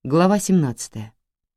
Глава 17.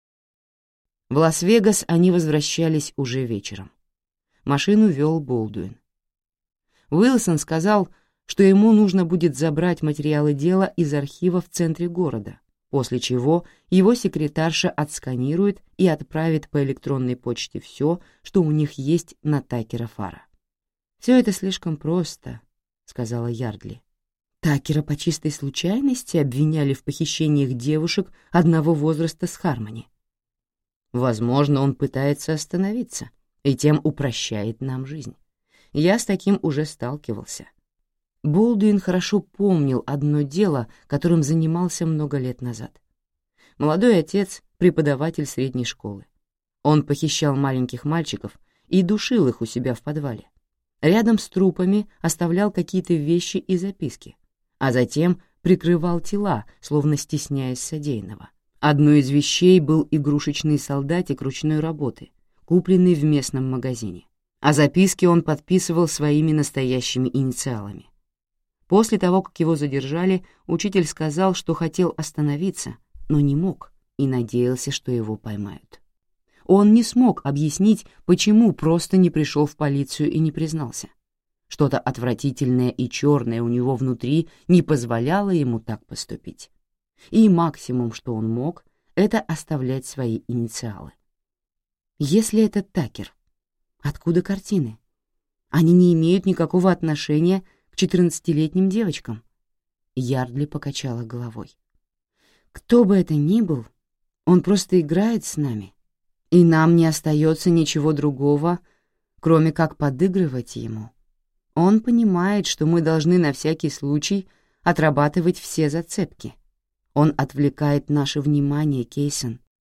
В Лас-Вегас они возвращались уже вечером. Машину вел Болдуин. Уилсон сказал, что ему нужно будет забрать материалы дела из архива в центре города, после чего его секретарша отсканирует и отправит по электронной почте все, что у них есть на Такера Фара. «Все это слишком просто», — сказала Ярдли. Такера по чистой случайности обвиняли в похищениях девушек одного возраста с Хармони. Возможно, он пытается остановиться и тем упрощает нам жизнь. Я с таким уже сталкивался. Болдуин хорошо помнил одно дело, которым занимался много лет назад. Молодой отец — преподаватель средней школы. Он похищал маленьких мальчиков и душил их у себя в подвале. Рядом с трупами оставлял какие-то вещи и записки, а затем прикрывал тела, словно стесняясь содеянного. Одной из вещей был игрушечный солдатик ручной работы, купленный в местном магазине, а записки он подписывал своими настоящими инициалами. После того, как его задержали, учитель сказал, что хотел остановиться, но не мог и надеялся, что его поймают. Он не смог объяснить, почему просто не пришел в полицию и не признался. Что-то отвратительное и черное у него внутри не позволяло ему так поступить. И максимум, что он мог, это оставлять свои инициалы. Если это Такер, откуда картины? Они не имеют никакого отношения к 14-летним девочкам. Ярдли покачала головой. Кто бы это ни был, он просто играет с нами, и нам не остается ничего другого, кроме как подыгрывать ему. Он понимает, что мы должны на всякий случай отрабатывать все зацепки. Он отвлекает наше внимание, Кейсон.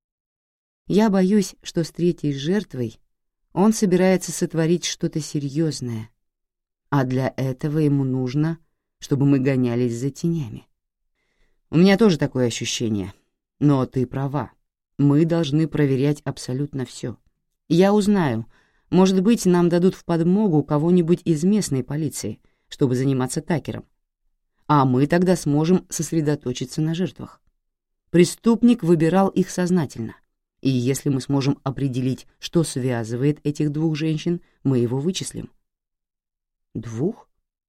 Я боюсь, что с третьей жертвой он собирается сотворить что-то серьезное, а для этого ему нужно, чтобы мы гонялись за тенями. У меня тоже такое ощущение, но ты права. Мы должны проверять абсолютно все. Я узнаю, может быть, нам дадут в подмогу кого-нибудь из местной полиции, чтобы заниматься Такером. А мы тогда сможем сосредоточиться на жертвах. Преступник выбирал их сознательно, и если мы сможем определить, что связывает этих двух женщин, мы его вычислим. Двух?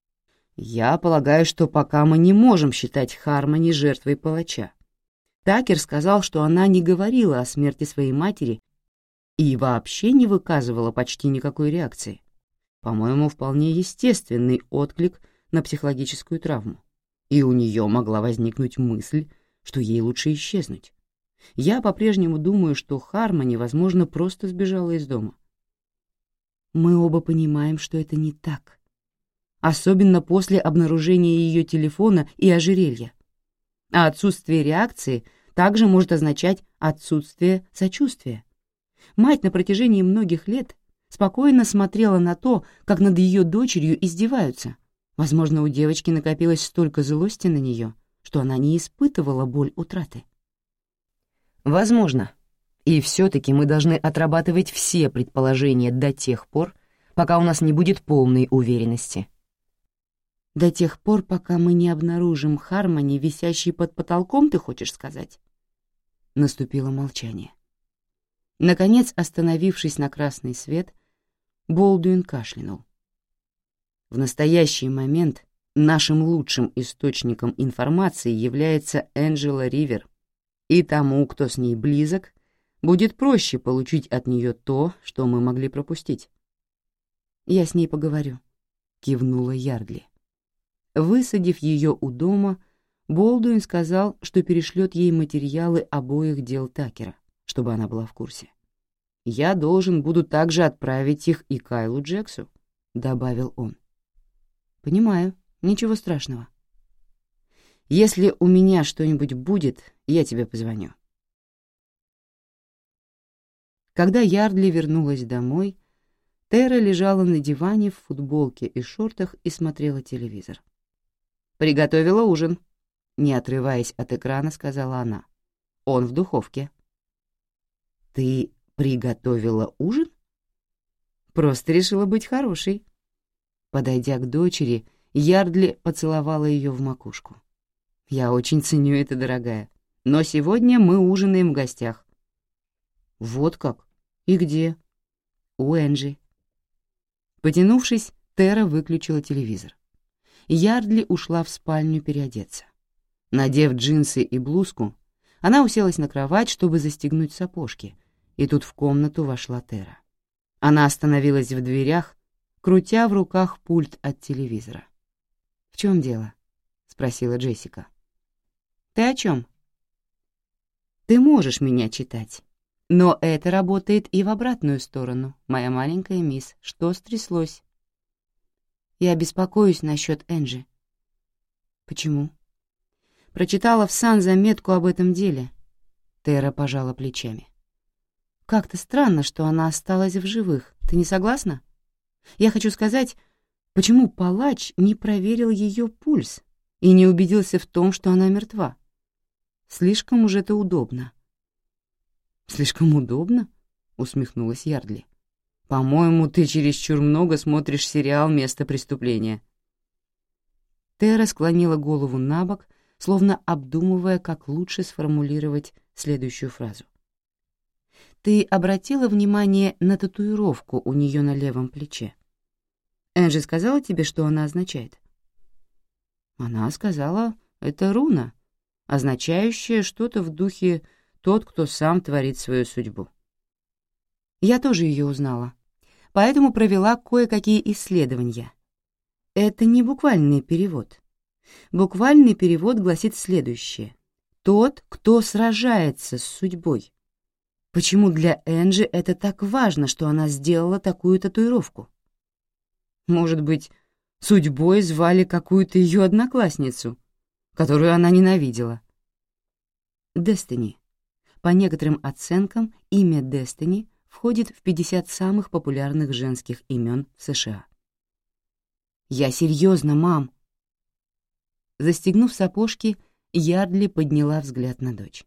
Я полагаю, что пока мы не можем считать Хармони жертвой палача. Такер сказал, что она не говорила о смерти своей матери и вообще не выказывала почти никакой реакции. По-моему, вполне естественный отклик на психологическую травму. И у нее могла возникнуть мысль, что ей лучше исчезнуть. Я по-прежнему думаю, что Хармони, возможно, просто сбежала из дома. Мы оба понимаем, что это не так. Особенно после обнаружения ее телефона и ожерелья. А отсутствие реакции также может означать отсутствие сочувствия. Мать на протяжении многих лет спокойно смотрела на то, как над ее дочерью издеваются. Возможно, у девочки накопилось столько злости на нее, что она не испытывала боль утраты. Возможно. И все-таки мы должны отрабатывать все предположения до тех пор, пока у нас не будет полной уверенности. До тех пор, пока мы не обнаружим Хармони, висящий под потолком, ты хочешь сказать? Наступило молчание. Наконец, остановившись на красный свет, Болдуин кашлянул. В настоящий момент нашим лучшим источником информации является Энджела Ривер, и тому, кто с ней близок, будет проще получить от нее то, что мы могли пропустить. «Я с ней поговорю», — кивнула Ярдли. Высадив ее у дома, Болдуин сказал, что перешлет ей материалы обоих дел Такера, чтобы она была в курсе. «Я должен буду также отправить их и Кайлу Джексу», — добавил он. «Понимаю, ничего страшного. Если у меня что-нибудь будет, я тебе позвоню». Когда Ярдли вернулась домой, Тера лежала на диване в футболке и шортах и смотрела телевизор. «Приготовила ужин», — не отрываясь от экрана, сказала она. «Он в духовке». «Ты приготовила ужин?» «Просто решила быть хорошей». Подойдя к дочери, Ярдли поцеловала ее в макушку. «Я очень ценю это, дорогая. Но сегодня мы ужинаем в гостях». «Вот как? И где?» «У Энджи». Потянувшись, Тера выключила телевизор. Ярдли ушла в спальню переодеться. Надев джинсы и блузку, она уселась на кровать, чтобы застегнуть сапожки, и тут в комнату вошла Тера. Она остановилась в дверях, крутя в руках пульт от телевизора. «В чем дело?» — спросила Джессика. «Ты о чем?» «Ты можешь меня читать, но это работает и в обратную сторону, моя маленькая мисс. Что стряслось?» «Я беспокоюсь насчет Энджи». «Почему?» «Прочитала в Сан заметку об этом деле». Тера пожала плечами. «Как-то странно, что она осталась в живых. Ты не согласна? Я хочу сказать, почему палач не проверил ее пульс и не убедился в том, что она мертва? Слишком уж это удобно». «Слишком удобно?» — усмехнулась Ярдли. «По-моему, ты чересчур много смотришь сериал «Место преступления». Тера склонила голову набок, словно обдумывая, как лучше сформулировать следующую фразу. «Ты обратила внимание на татуировку у нее на левом плече? Энджи сказала тебе, что она означает?» «Она сказала, это руна, означающая что-то в духе «тот, кто сам творит свою судьбу». Я тоже ее узнала, поэтому провела кое-какие исследования. Это не буквальный перевод. Буквальный перевод гласит следующее: «Тот, кто сражается с судьбой». Почему для Энджи это так важно, что она сделала такую татуировку? Может быть, судьбой звали какую-то ее одноклассницу, которую она ненавидела? Дестини. По некоторым оценкам, имя Дестини входит в 50 самых популярных женских имен в США. «Я серьезно, мам!» Застегнув сапожки, Ярдли подняла взгляд на дочь.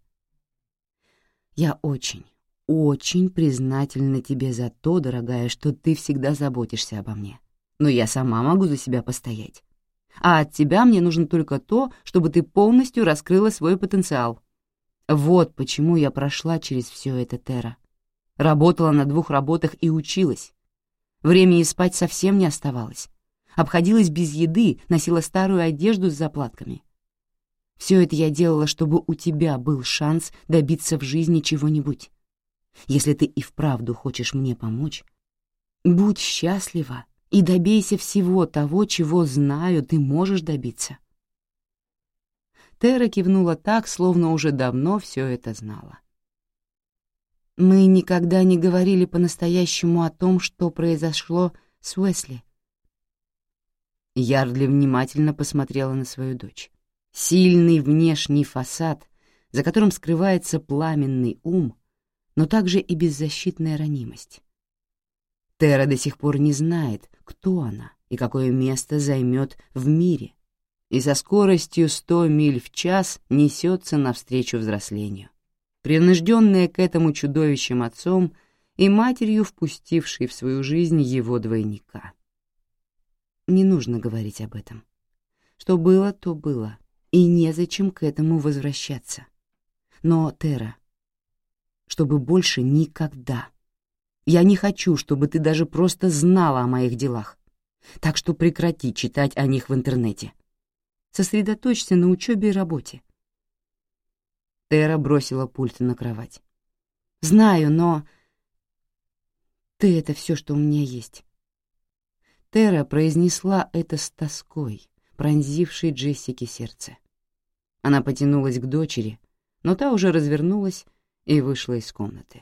«Я очень, очень признательна тебе за то, дорогая, что ты всегда заботишься обо мне. Но я сама могу за себя постоять. А от тебя мне нужно только то, чтобы ты полностью раскрыла свой потенциал. Вот почему я прошла через все это, Тера. Работала на 2 работах и училась. Времени спать совсем не оставалось. Обходилась без еды, носила старую одежду с заплатками. Все это я делала, чтобы у тебя был шанс добиться в жизни чего-нибудь. Если ты и вправду хочешь мне помочь, будь счастлива и добейся всего того, чего, знаю, ты можешь добиться». Тера кивнула так, словно уже давно все это знала. «Мы никогда не говорили по-настоящему о том, что произошло с Уэсли». Ярдли внимательно посмотрела на свою дочь. Сильный внешний фасад, за которым скрывается пламенный ум, но также и беззащитная ранимость. Тера до сих пор не знает, кто она и какое место займет в мире, и со скоростью 100 миль в час несется навстречу взрослению, принужденная к этому чудовищем отцом и матерью, впустившей в свою жизнь его двойника. Не нужно говорить об этом. Что было, то было, и незачем к этому возвращаться. Но, Тера, чтобы больше никогда. Я не хочу, чтобы ты даже просто знала о моих делах. Так что прекрати читать о них в интернете. Сосредоточься на учебе и работе. Тера бросила пульт на кровать. «Знаю, но ты — это все, что у меня есть». Тера произнесла это с тоской, пронзившей Джессике сердце. Она потянулась к дочери, но та уже развернулась и вышла из комнаты.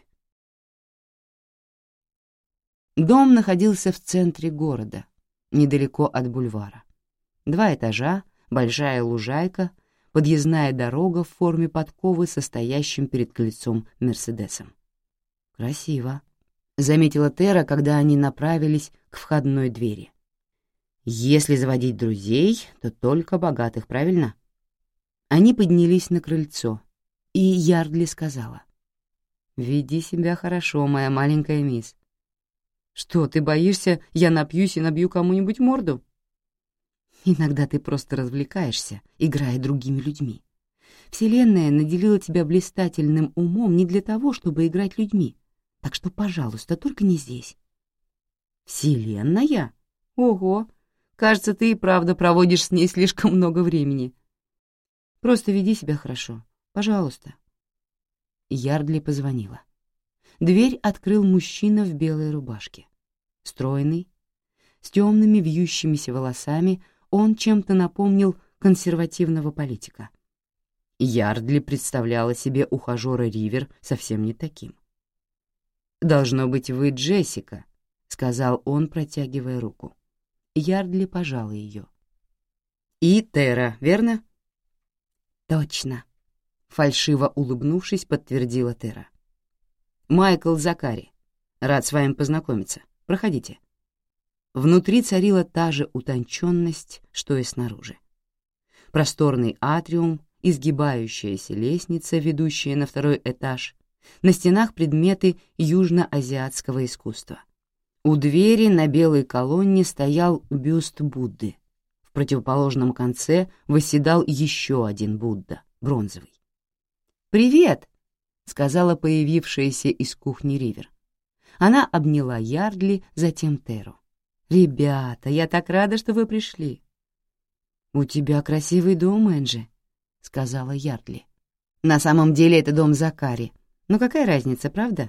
Дом находился в центре города, недалеко от бульвара. 2 этажа, большая лужайка, подъездная дорога в форме подковы со стоящим перед крыльцом Мерседесом. «Красиво», — заметила Тера, когда они направились к входной двери. «Если заводить друзей, то только богатых, правильно?» Они поднялись на крыльцо, и Ярдли сказала: «Веди себя хорошо, моя маленькая мисс». «Что, ты боишься, я напьюсь и набью кому-нибудь морду?» «Иногда ты просто развлекаешься, играя другими людьми. Вселенная наделила тебя блистательным умом не для того, чтобы играть людьми. Так что, пожалуйста, только не здесь». «Вселенная? Ого! Кажется, ты и правда проводишь с ней слишком много времени. Просто веди себя хорошо, пожалуйста». Ярдли позвонила. Дверь открыл мужчина в белой рубашке. Стройный, с темными вьющимися волосами, он чем-то напомнил консервативного политика. Ярдли представляла себе ухажера Ривер совсем не таким. «Должно быть, вы Джессика», — сказал он, протягивая руку. Ярдли пожала ее. «И Тера, верно?» «Точно», — фальшиво улыбнувшись, подтвердила Тера. «Майкл Закари. Рад с вами познакомиться. Проходите». Внутри царила та же утонченность, что и снаружи. Просторный атриум, изгибающаяся лестница, ведущая на второй этаж, на стенах предметы южноазиатского искусства. У двери на белой колонне стоял бюст Будды. В противоположном конце восседал еще один Будда, бронзовый. «Привет!» — сказала появившаяся из кухни Ривер. Она обняла Ярдли, затем Теру. «Ребята, я так рада, что вы пришли». «У тебя красивый дом, Энджи», — сказала Ярдли. «На самом деле это дом Закари. Но какая разница, правда?»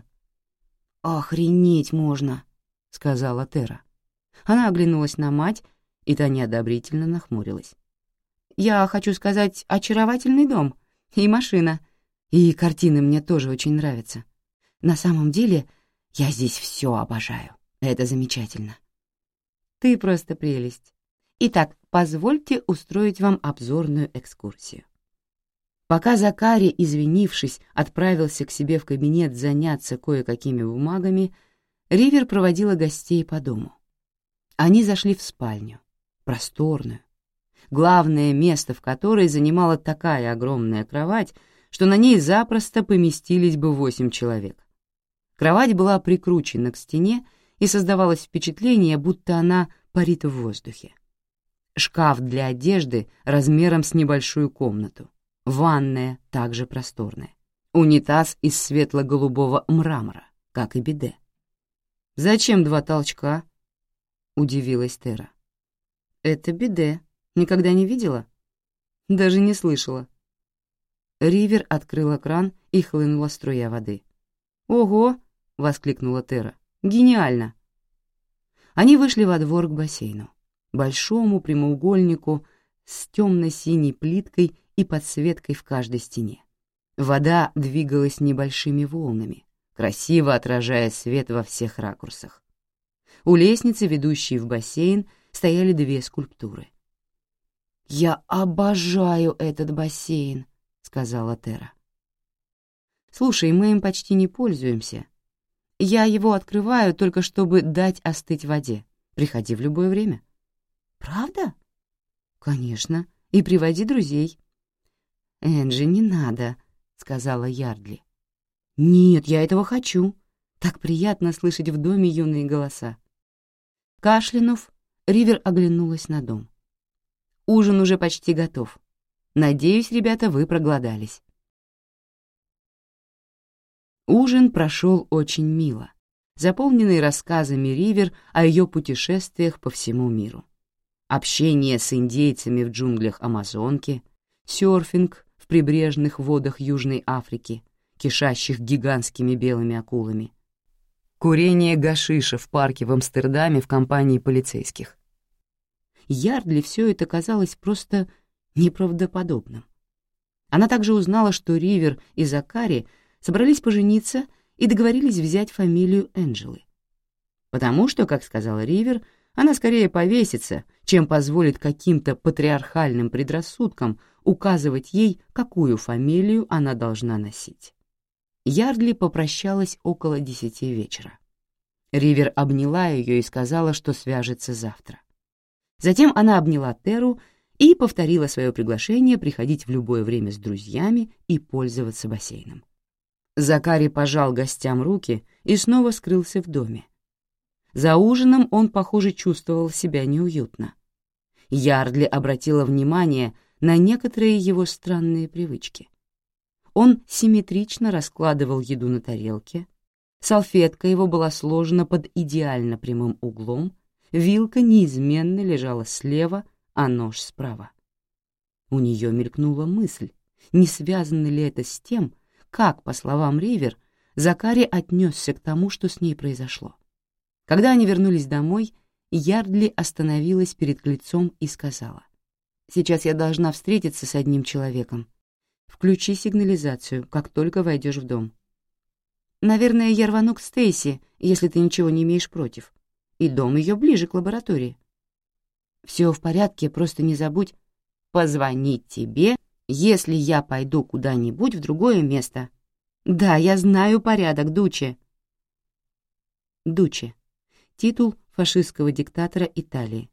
«Охренеть можно», — сказала Тера. Она оглянулась на мать, и та неодобрительно нахмурилась. «Я хочу сказать, очаровательный дом. И машина. И картины мне тоже очень нравятся. На самом деле, я здесь все обожаю. Это замечательно». «Ты просто прелесть. Итак, позвольте устроить вам обзорную экскурсию». Пока Закари, извинившись, отправился к себе в кабинет заняться кое-какими бумагами, Ривер проводила гостей по дому. Они зашли в спальню, просторную, главное место в которой занимала такая огромная кровать, что на ней запросто поместились бы 8 человек. Кровать была прикручена к стене, и создавалось впечатление, будто она парит в воздухе. Шкаф для одежды размером с небольшую комнату, ванная также просторная, унитаз из светло-голубого мрамора, как и биде. «Зачем 2 толчка?» — удивилась Тера. «Это биде. Никогда не видела?» «Даже не слышала». Ривер открыла кран, и хлынула струя воды. «Ого!» — воскликнула Тера. «Гениально!» Они вышли во двор к бассейну, большому прямоугольнику с темно-синей плиткой и подсветкой в каждой стене. Вода двигалась небольшими волнами, красиво отражая свет во всех ракурсах. У лестницы, ведущей в бассейн, стояли 2 скульптуры. «Я обожаю этот бассейн», — сказала Тера. «Слушай, мы им почти не пользуемся. Я его открываю только чтобы дать остыть воде. Приходи в любое время». «Правда?» «Конечно. И приводи друзей». «Энджи, не надо», — сказала Ярдли. «Нет, я этого хочу. Так приятно слышать в доме юные голоса». Кашлянув, Ривер оглянулась на дом. «Ужин уже почти готов. Надеюсь, ребята, вы проголодались». Ужин прошел очень мило, заполненный рассказами Ривер о ее путешествиях по всему миру. Общение с индейцами в джунглях Амазонки, серфинг в прибрежных водах Южной Африки, кишащих гигантскими белыми акулами, курение гашиша в парке в Амстердаме в компании полицейских. Ярдли все это казалось просто неправдоподобным. Она также узнала, что Ривер и Закари собрались пожениться и договорились взять фамилию Энджелы. Потому что, как сказала Ривер, она скорее повесится, чем позволит каким-то патриархальным предрассудкам указывать ей, какую фамилию она должна носить. Ярдли попрощалась около 10 вечера. Ривер обняла ее и сказала, что свяжется завтра. Затем она обняла Теру и повторила свое приглашение приходить в любое время с друзьями и пользоваться бассейном. Закари пожал гостям руки и снова скрылся в доме. За ужином он, похоже, чувствовал себя неуютно. Ярдли обратила внимание, на некоторые его странные привычки. Он симметрично раскладывал еду на тарелке, салфетка его была сложена под идеально прямым углом, вилка неизменно лежала слева, а нож справа. У нее мелькнула мысль, не связано ли это с тем, как, по словам Ривер, Закари отнесся к тому, что с ней произошло. Когда они вернулись домой, Ярдли остановилась перед крыльцом и сказала: «Сейчас я должна встретиться с одним человеком. Включи сигнализацию, как только войдешь в дом. Наверное, я рвану к Стейси, если ты ничего не имеешь против. И дом ее ближе к лаборатории. Все в порядке, просто не забудь позвонить тебе, если я пойду куда-нибудь в другое место. Да, я знаю порядок, Дуче». Дуче — титул фашистского диктатора Италии,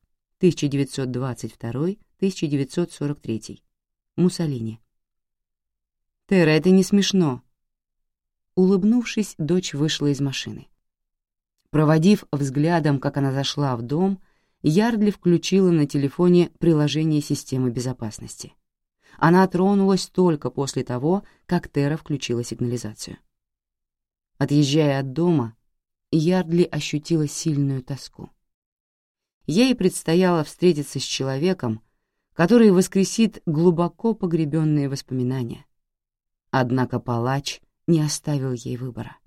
1922-1943. Муссолини. «Тера, это не смешно». Улыбнувшись, дочь вышла из машины. Проводив взглядом, как она зашла в дом, Ярдли включила на телефоне приложение системы безопасности. Она тронулась только после того, как Тера включила сигнализацию. Отъезжая от дома, Ярдли ощутила сильную тоску. Ей предстояло встретиться с человеком, который воскресит глубоко погребенные воспоминания. Однако палач не оставил ей выбора.